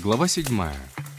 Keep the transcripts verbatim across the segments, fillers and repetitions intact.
Глава седьмая.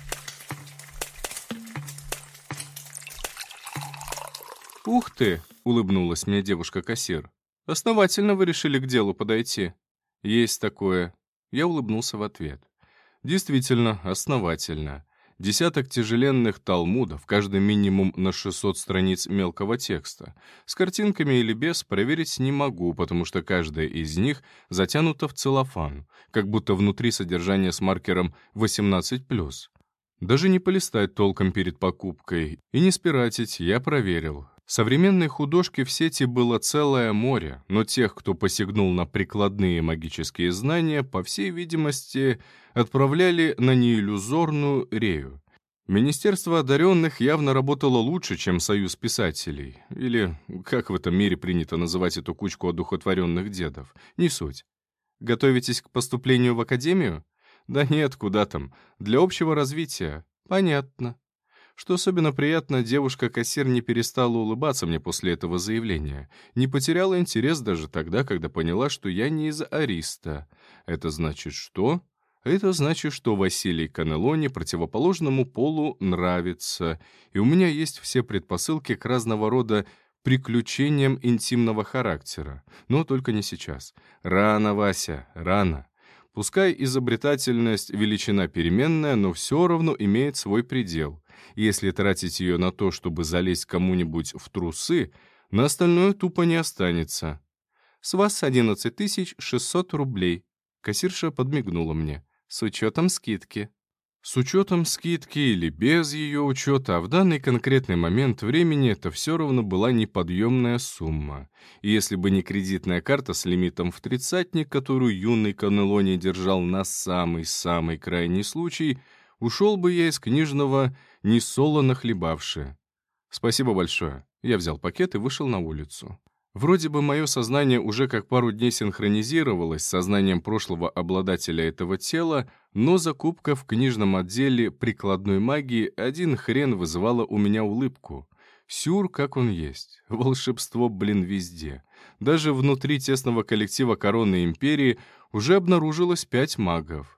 «Ух ты!» — улыбнулась мне девушка-кассир. «Основательно вы решили к делу подойти». «Есть такое». Я улыбнулся в ответ. «Действительно, основательно. Десяток тяжеленных талмудов, каждый минимум на шестьсот страниц мелкого текста. С картинками или без проверить не могу, потому что каждая из них затянута в целлофан, как будто внутри содержание с маркером восемнадцать плюс. Даже не полистать толком перед покупкой и не спиратить я проверил. Современной художки в сети было целое море, но тех, кто посягнул на прикладные магические знания, по всей видимости, отправляли на неиллюзорную рею. Министерство одаренных явно работало лучше, чем Союз писателей. Или, как в этом мире принято называть эту кучку одухотворенных дедов. Не суть. Готовитесь к поступлению в академию? Да нет, куда там. Для общего развития. Понятно. Что особенно приятно, девушка-кассир не перестала улыбаться мне после этого заявления. Не потеряла интерес даже тогда, когда поняла, что я не из Ариста. Это значит что? Это значит, что Василий Канелони противоположному полу нравится, и у меня есть все предпосылки к разного рода приключениям интимного характера. Но только не сейчас. Рано, Вася, рано. Пускай изобретательность — величина переменная, но все равно имеет свой предел. Если тратить ее на то, чтобы залезть кому-нибудь в трусы, на остальное тупо не останется. «С вас одиннадцать тысяч шестьсот рублей», — кассирша подмигнула мне, — «с учетом скидки». С учетом скидки или без ее учета, а в данный конкретный момент времени это все равно была неподъемная сумма. И если бы не кредитная карта с лимитом в тридцатник, которую юный Канелони держал на самый-самый крайний случай, ушел бы я из книжного несолоно хлебавши. Спасибо большое. Я взял пакет и вышел на улицу. Вроде бы мое сознание уже как пару дней синхронизировалось с сознанием прошлого обладателя этого тела, но закупка в книжном отделе прикладной магии один хрен вызывала у меня улыбку. Сюр, как он есть. Волшебство, блин, везде. Даже внутри тесного коллектива Короны Империи уже обнаружилось пять магов.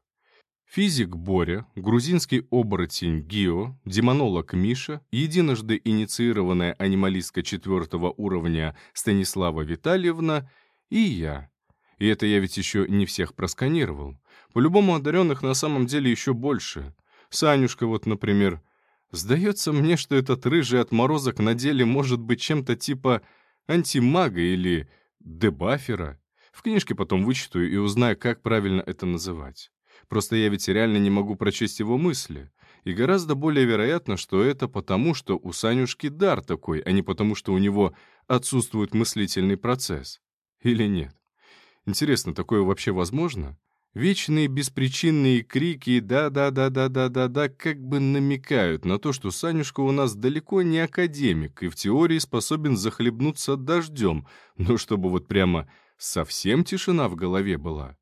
Физик Боря, грузинский оборотень Гио, демонолог Миша, единожды инициированная анималистка четвертого уровня Станислава Витальевна и я. И это я ведь еще не всех просканировал. По-любому одаренных на самом деле еще больше. Санюшка вот, например. Сдается мне, что этот рыжий отморозок на деле может быть чем-то типа антимага или дебафера. В книжке потом вычитаю и узнаю, как правильно это называть. Просто я ведь реально не могу прочесть его мысли. И гораздо более вероятно, что это потому, что у Санюшки дар такой, а не потому, что у него отсутствует мыслительный процесс. Или нет? Интересно, такое вообще возможно? Вечные беспричинные крики «да-да-да-да-да-да-да» как бы намекают на то, что Санюшка у нас далеко не академик и в теории способен захлебнуться дождем, но чтобы вот прямо совсем тишина в голове была.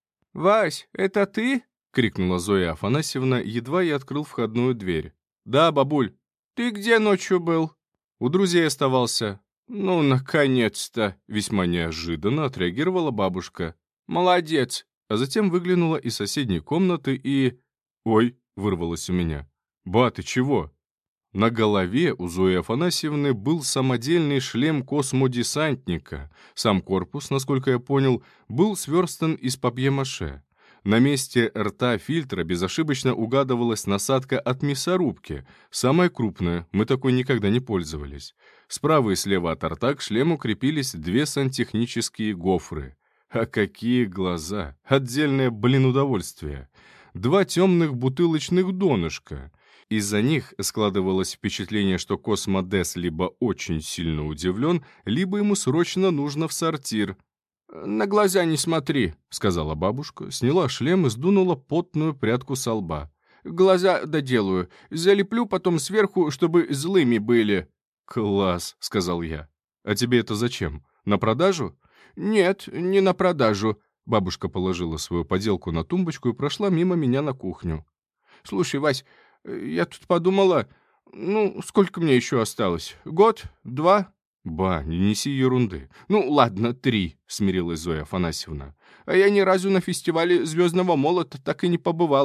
«Вась, это ты?» — крикнула Зоя Афанасьевна, едва я открыл входную дверь. «Да, бабуль». «Ты где ночью был?» «У друзей оставался». «Ну, наконец-то!» — весьма неожиданно отреагировала бабушка. «Молодец!» А затем выглянула из соседней комнаты и... «Ой!» — вырвалось у меня. «Ба, ты чего?» На голове у Зои Афанасьевны был самодельный шлем космодесантника. Сам корпус, насколько я понял, был сверстан из папье-маше. На месте рта фильтра безошибочно угадывалась насадка от мясорубки. Самая крупная, мы такой никогда не пользовались. Справа и слева от рта к шлему крепились две сантехнические гофры. А какие глаза! Отдельное, блин, удовольствие. Два темных бутылочных донышка. Из-за них складывалось впечатление, что Космодес либо очень сильно удивлен, либо ему срочно нужно в сортир. «На глаза не смотри», — сказала бабушка, сняла шлем и сдунула потную прядку со лба. «Глаза доделаю. Залеплю потом сверху, чтобы злыми были». «Класс», — сказал я. «А тебе это зачем? На продажу?» «Нет, не на продажу». Бабушка положила свою поделку на тумбочку и прошла мимо меня на кухню. «Слушай, Вась, я тут подумала, ну, сколько мне еще осталось? Год? Два?» «Ба, не неси ерунды». «Ну, ладно, три», — смирилась Зоя Афанасьевна. «А я ни разу на фестивале «Звездного молота» так и не побывала.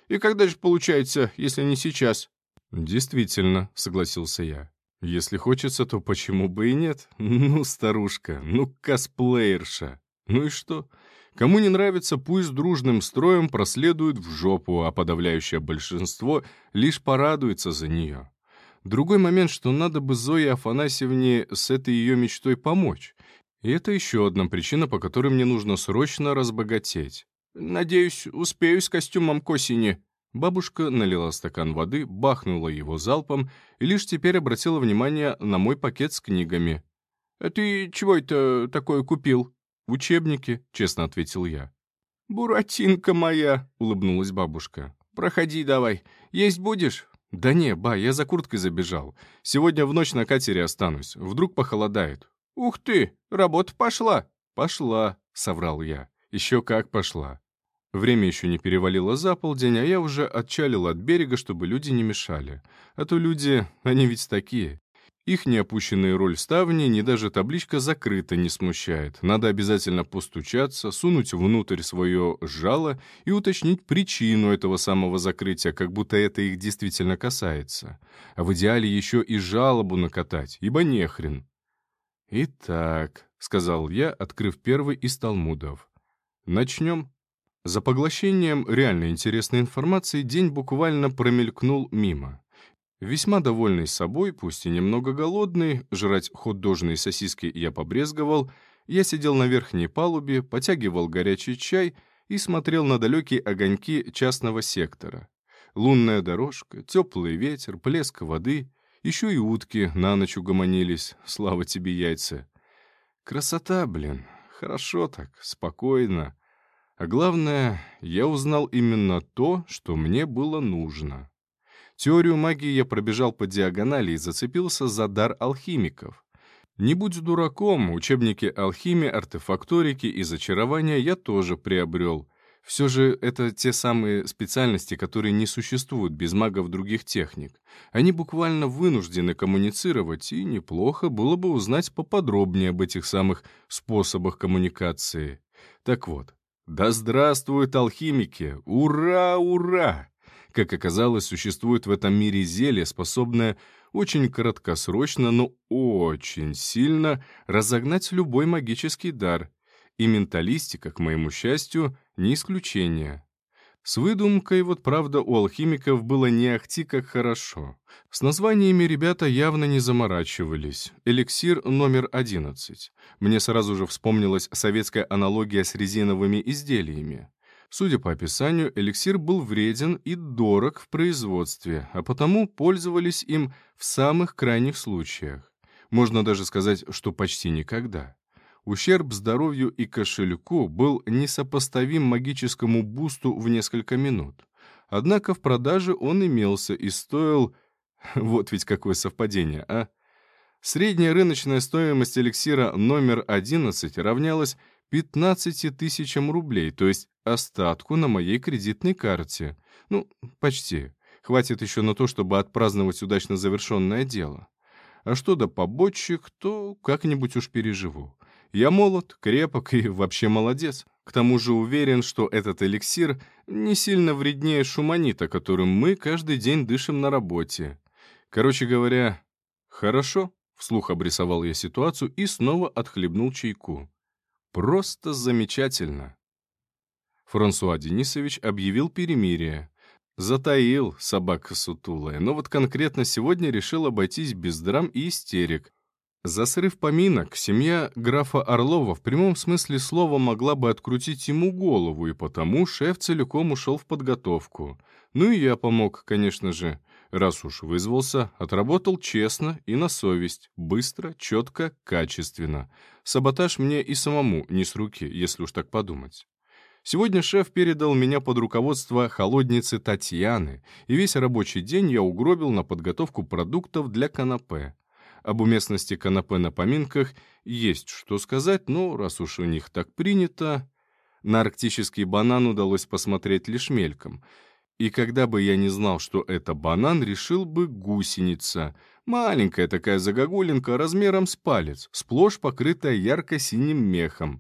И когда же получается, если не сейчас?» «Действительно», — согласился я. «Если хочется, то почему бы и нет? Ну, старушка, ну, косплеерша. Ну и что? Кому не нравится, пусть дружным строем проследует в жопу, а подавляющее большинство лишь порадуется за нее. Другой момент, что надо бы Зое Афанасьевне с этой ее мечтой помочь. И это еще одна причина, по которой мне нужно срочно разбогатеть. «Надеюсь, успею с костюмом к осени». Бабушка налила стакан воды, бахнула его залпом и лишь теперь обратила внимание на мой пакет с книгами. «А ты чего это такое купил?» «Учебники», — честно ответил я. «Буратинка моя», — улыбнулась бабушка. «Проходи давай. Есть будешь?» «Да не, ба, я за курткой забежал. Сегодня в ночь на катере останусь. Вдруг похолодает». «Ух ты, работа пошла». «Пошла», — соврал я. «Еще как пошла». Время еще не перевалило за полдень, а я уже отчалил от берега, чтобы люди не мешали. А то люди, они ведь такие. Их ни опущенные роль ставни, ни даже табличка «закрыто» не смущает. Надо обязательно постучаться, сунуть внутрь свое жало и уточнить причину этого самого закрытия, как будто это их действительно касается. А в идеале еще и жалобу накатать, ибо нехрен. «Итак», — сказал я, открыв первый из талмудов. «Начнем». За поглощением реально интересной информации день буквально промелькнул мимо. Весьма довольный собой, пусть и немного голодный, жрать хот-дожные сосиски я побрезговал, я сидел на верхней палубе, потягивал горячий чай и смотрел на далекие огоньки частного сектора. Лунная дорожка, теплый ветер, плеск воды, еще и утки на ночь угомонились, слава тебе, яйца. Красота, блин, хорошо так, спокойно. А главное, я узнал именно то, что мне было нужно. Теорию магии я пробежал по диагонали и зацепился за дар алхимиков. Не будь дураком, учебники алхимии, артефакторики и зачарования я тоже приобрел. Все же это те самые специальности, которые не существуют без магов других техник. Они буквально вынуждены коммуницировать, и неплохо было бы узнать поподробнее об этих самых способах коммуникации. Так вот. Да здравствуют алхимики! Ура, ура! Как оказалось, существует в этом мире зелье, способное очень краткосрочно, но очень сильно разогнать любой магический дар. И менталистика, к моему счастью, не исключение. С выдумкой вот, правда, у алхимиков было не ахти как хорошо. С названиями ребята явно не заморачивались. Эликсир номер одиннадцать. Мне сразу же вспомнилась советская аналогия с резиновыми изделиями. Судя по описанию, эликсир был вреден и дорог в производстве, а потому пользовались им в самых крайних случаях. Можно даже сказать, что почти никогда. Ущерб здоровью и кошельку был несопоставим магическому бусту в несколько минут. Однако в продаже он имелся и стоил... Вот ведь какое совпадение, а? Средняя рыночная стоимость эликсира номер одиннадцать равнялась пятнадцати тысячам рублей, то есть остатку на моей кредитной карте. Ну, почти. Хватит еще на то, чтобы отпраздновать удачно завершенное дело. А что до побочек, то как-нибудь уж переживу. Я молод, крепок и вообще молодец. К тому же уверен, что этот эликсир не сильно вреднее шуманита, которым мы каждый день дышим на работе. Короче говоря, хорошо, вслух обрисовал я ситуацию и снова отхлебнул чайку. Просто замечательно. Франсуа Денисович объявил перемирие. Затаил, собака сутулая, но вот конкретно сегодня решил обойтись без драм и истерик. За срыв поминок семья графа Орлова в прямом смысле слова могла бы открутить ему голову, и потому шеф целиком ушел в подготовку. Ну и я помог, конечно же. Раз уж вызвался, отработал честно и на совесть, быстро, четко, качественно. Саботаж мне и самому не с руки, если уж так подумать. Сегодня шеф передал меня под руководство холодницы Татьяны, и весь рабочий день я угробил на подготовку продуктов для канапе. Об уместности канапе на поминках есть что сказать, но раз уж у них так принято... На арктический банан удалось посмотреть лишь мельком. И когда бы я не знал, что это банан, решил бы гусеница. Маленькая такая загогулинка размером с палец, сплошь покрытая ярко-синим мехом.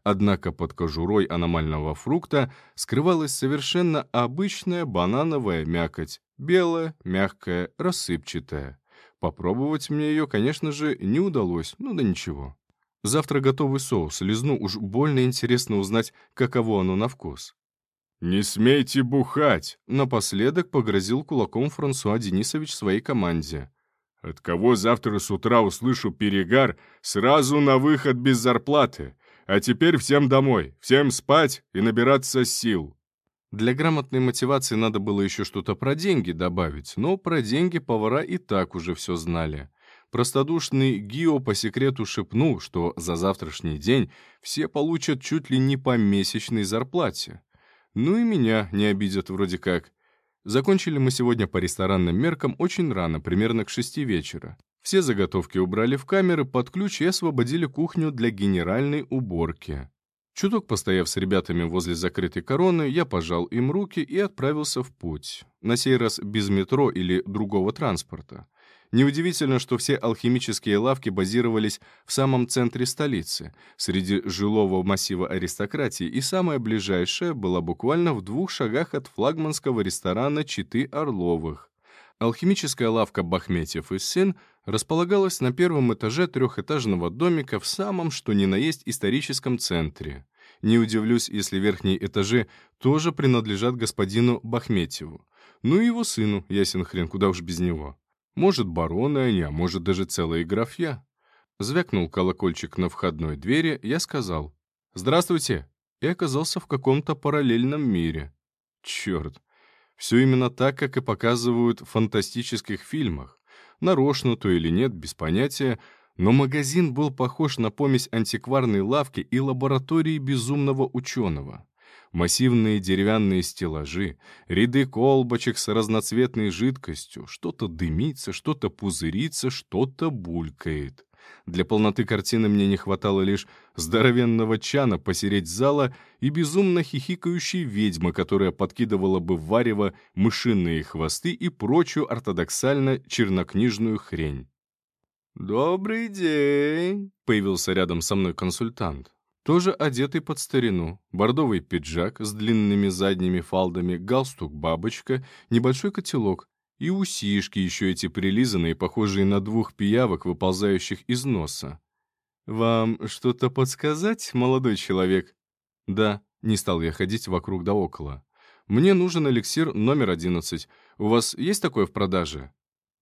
Однако под кожурой аномального фрукта скрывалась совершенно обычная банановая мякоть, белая, мягкая, рассыпчатая. Попробовать мне ее, конечно же, не удалось, ну да ничего. Завтра готовый соус лизну, уж больно интересно узнать, каково оно на вкус. «Не смейте бухать!» — напоследок погрозил кулаком Франсуа Денисович своей команде. «От кого завтра с утра услышу перегар, сразу на выход без зарплаты. А теперь всем домой, всем спать и набираться сил». Для грамотной мотивации надо было еще что-то про деньги добавить, но про деньги повара и так уже все знали. Простодушный Гио по секрету шепнул, что за завтрашний день все получат чуть ли не по месячной зарплате. Ну и меня не обидят вроде как. Закончили мы сегодня по ресторанным меркам очень рано, примерно к шести вечера. Все заготовки убрали в камеры под ключ и освободили кухню для генеральной уборки. Чуток постояв с ребятами возле закрытой короны, я пожал им руки и отправился в путь. На сей раз без метро или другого транспорта. Неудивительно, что все алхимические лавки базировались в самом центре столицы, среди жилого массива аристократии, и самая ближайшая была буквально в двух шагах от флагманского ресторана Читы Орловых. Алхимическая лавка «Бахметьев и сын» располагалась на первом этаже трехэтажного домика в самом что ни на есть историческом центре. Не удивлюсь, если верхние этажи тоже принадлежат господину Бахметьеву. Ну и его сыну, ясен хрен, куда уж без него. Может, бароны они, а может, даже целые графья. Звякнул колокольчик на входной двери, я сказал «Здравствуйте!» и оказался в каком-то параллельном мире. Черт! Все именно так, как и показывают в фантастических фильмах. Нарочно то или нет, без понятия, но магазин был похож на помесь антикварной лавки и лаборатории безумного ученого. Массивные деревянные стеллажи, ряды колбочек с разноцветной жидкостью, что-то дымится, что-то пузырится, что-то булькает. Для полноты картины мне не хватало лишь здоровенного чана посередь зала и безумно хихикающей ведьмы, которая подкидывала бы в варево мышиные хвосты и прочую ортодоксально-чернокнижную хрень. «Добрый день!» — появился рядом со мной консультант. Тоже одетый под старину, бордовый пиджак с длинными задними фалдами, галстук-бабочка, небольшой котелок и усишки еще эти прилизанные, похожие на двух пиявок, выползающих из носа. «Вам что-то подсказать, молодой человек?» «Да», — не стал я ходить вокруг да около. «Мне нужен эликсир номер одиннадцать. У вас есть такое в продаже?»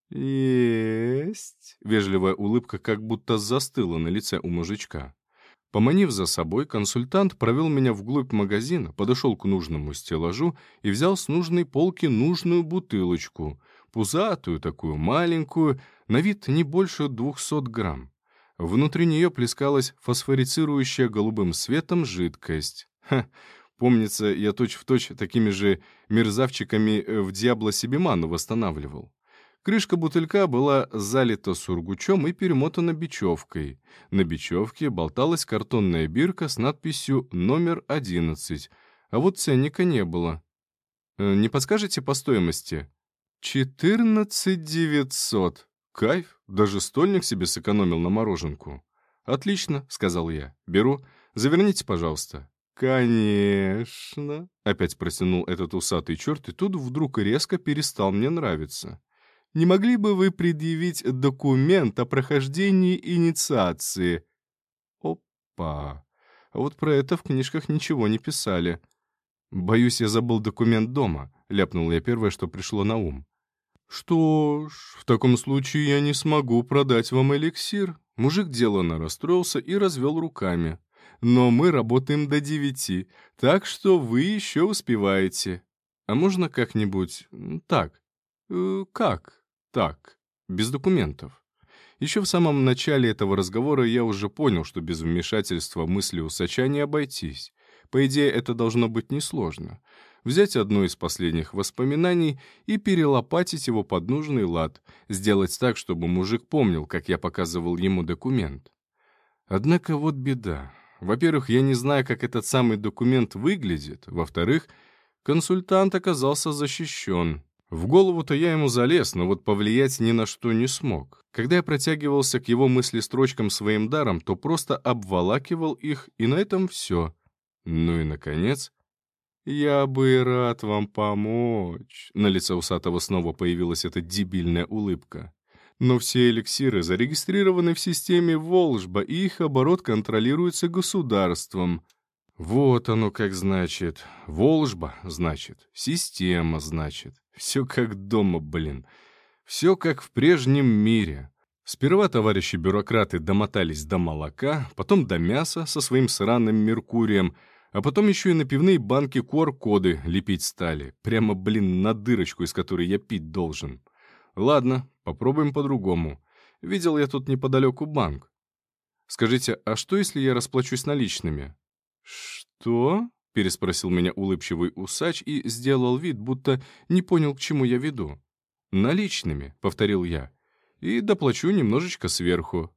«Есть». Вежливая улыбка как будто застыла на лице у мужичка. Поманив за собой, консультант провел меня вглубь магазина, подошел к нужному стеллажу и взял с нужной полки нужную бутылочку, пузатую такую, маленькую, на вид не больше двухсот грамм. Внутри нее плескалась фосфорицирующая голубым светом жидкость. Ха, помнится, я точь-в-точь такими же мерзавчиками в Диабло Сибиману восстанавливал. Крышка бутылька была залита сургучом и перемотана бечевкой. На бечевке болталась картонная бирка с надписью «Номер одиннадцать», а вот ценника не было. «Не подскажете по стоимости?» «Четырнадцать девятьсот. Кайф, даже стольник себе сэкономил на мороженку». «Отлично», — сказал я. «Беру. Заверните, пожалуйста». «Конечно», — опять протянул этот усатый черт, и тут вдруг резко перестал мне нравиться. «Не могли бы вы предъявить документ о прохождении инициации?» Опа! А вот про это в книжках ничего не писали. «Боюсь, я забыл документ дома», — ляпнул я первое, что пришло на ум. «Что ж, в таком случае я не смогу продать вам эликсир». Мужик деланно расстроился и развел руками. «Но мы работаем до девяти, так что вы еще успеваете. А можно как-нибудь так? Э, как?» Так, без документов. Еще в самом начале этого разговора я уже понял, что без вмешательства мысли усача не обойтись. По идее, это должно быть несложно. Взять одно из последних воспоминаний и перелопатить его под нужный лад, сделать так, чтобы мужик помнил, как я показывал ему документ. Однако вот беда. Во-первых, я не знаю, как этот самый документ выглядит. Во-вторых, консультант оказался защищен. В голову-то я ему залез, но вот повлиять ни на что не смог. Когда я протягивался к его мыслестрочкам своим даром, то просто обволакивал их, и на этом все. Ну и, наконец, «Я бы и рад вам помочь». На лице усатого снова появилась эта дебильная улыбка. «Но все эликсиры зарегистрированы в системе Волжба, и их оборот контролируется государством». Вот оно как значит. Волжба, значит. Система, значит. Все как дома, блин. Все как в прежнем мире. Сперва товарищи-бюрократы домотались до молока, потом до мяса со своим сраным Меркурием, а потом еще и на пивные банки ку ар-коды лепить стали. Прямо, блин, на дырочку, из которой я пить должен. Ладно, попробуем по-другому. Видел я тут неподалеку банк. Скажите, а что, если я расплачусь наличными? «Что?» — переспросил меня улыбчивый усач и сделал вид, будто не понял, к чему я веду. «Наличными», — повторил я, — «и доплачу немножечко сверху».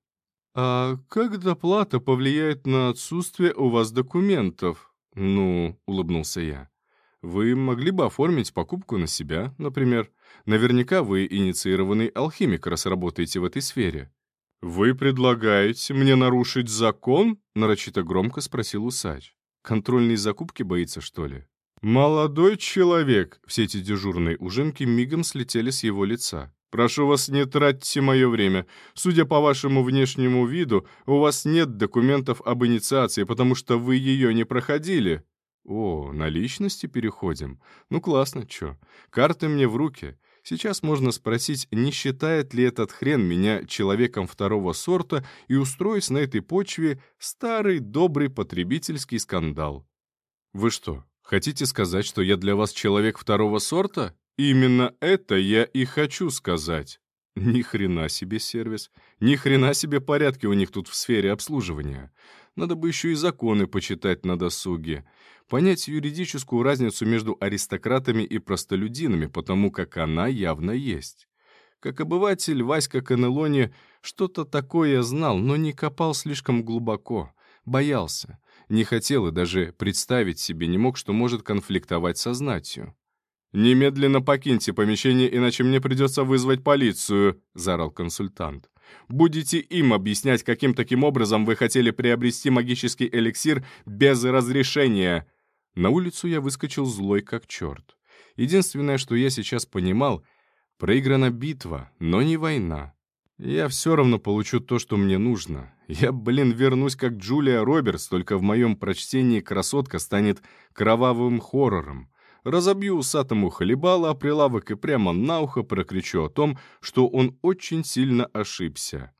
«А как доплата повлияет на отсутствие у вас документов?» «Ну», — улыбнулся я, — «вы могли бы оформить покупку на себя, например. Наверняка вы инициированный алхимик, раз работаете в этой сфере». «Вы предлагаете мне нарушить закон?» — нарочито громко спросил усач. «Контрольные закупки боится, что ли?» «Молодой человек!» — все эти дежурные ужимки мигом слетели с его лица. «Прошу вас, не тратьте мое время. Судя по вашему внешнему виду, у вас нет документов об инициации, потому что вы ее не проходили». «О, на личности переходим? Ну классно, чё. Карты мне в руки. Сейчас можно спросить, не считает ли этот хрен меня человеком второго сорта и устроить на этой почве старый добрый потребительский скандал. Вы что, хотите сказать, что я для вас человек второго сорта? Именно это я и хочу сказать. Ни хрена себе сервис, ни хрена себе порядки у них тут в сфере обслуживания. Надо бы еще и законы почитать на досуге. Понять юридическую разницу между аристократами и простолюдинами, потому как она явно есть. Как обыватель, Васька Канелони что-то такое знал, но не копал слишком глубоко. Боялся. Не хотел и даже представить себе не мог, что может конфликтовать со знатью. «Немедленно покиньте помещение, иначе мне придется вызвать полицию», — заорал консультант. «Будете им объяснять, каким таким образом вы хотели приобрести магический эликсир без разрешения». На улицу я выскочил злой как черт. Единственное, что я сейчас понимал, проиграна битва, но не война. Я все равно получу то, что мне нужно. Я, блин, вернусь как Джулия Робертс, только в моем прочтении красотка станет кровавым хоррором. Разобью усатому хлебала о прилавок и прямо на ухо прокричу о том, что он очень сильно ошибся.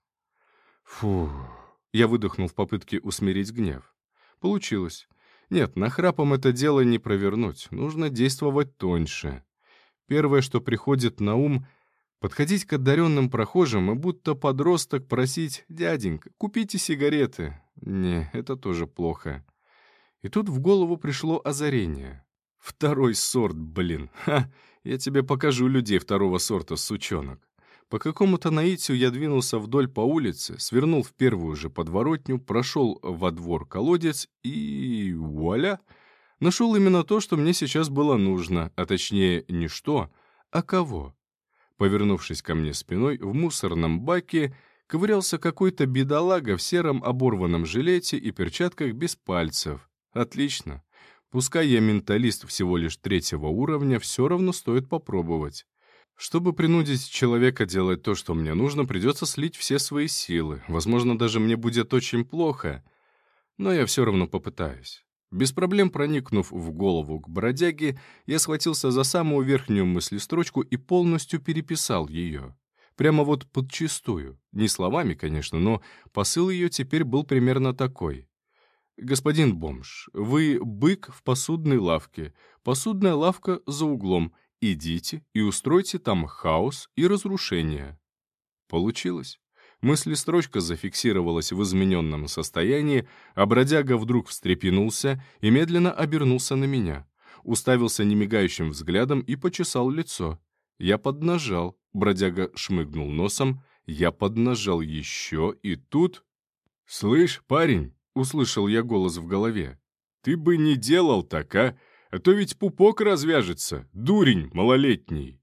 Фу. Я выдохнул в попытке усмирить гнев. Получилось. Нет, нахрапом это дело не провернуть, нужно действовать тоньше. Первое, что приходит на ум — подходить к одаренным прохожим и будто подросток просить: «Дяденька, купите сигареты». Не, это тоже плохо. И тут в голову пришло озарение. Второй сорт, блин. Ха, я тебе покажу людей второго сорта, сучонок. По какому-то наитию я двинулся вдоль по улице, свернул в первую же подворотню, прошел во двор колодец и... вуаля! Нашел именно то, что мне сейчас было нужно, а точнее не что, а кого. Повернувшись ко мне спиной, в мусорном баке ковырялся какой-то бедолага в сером оборванном жилете и перчатках без пальцев. Отлично. Пускай я менталист всего лишь третьего уровня, все равно стоит попробовать. Чтобы принудить человека делать то, что мне нужно, придется слить все свои силы. Возможно, даже мне будет очень плохо, но я все равно попытаюсь. Без проблем проникнув в голову к бродяге, я схватился за самую верхнюю мыслестрочку и полностью переписал ее. Прямо вот подчистую. Не словами, конечно, но посыл ее теперь был примерно такой. «Господин бомж, вы бык в посудной лавке. Посудная лавка за углом. Идите и устройте там хаос и разрушение». Получилось. Мыслестрочка зафиксировалась в измененном состоянии, а бродяга вдруг встрепенулся и медленно обернулся на меня, уставился немигающим взглядом и почесал лицо. Я поднажал, бродяга шмыгнул носом, я поднажал еще, и тут... «Слышь, парень!» — услышал я голос в голове. «Ты бы не делал так, а? А то ведь пупок развяжется, дурень малолетний».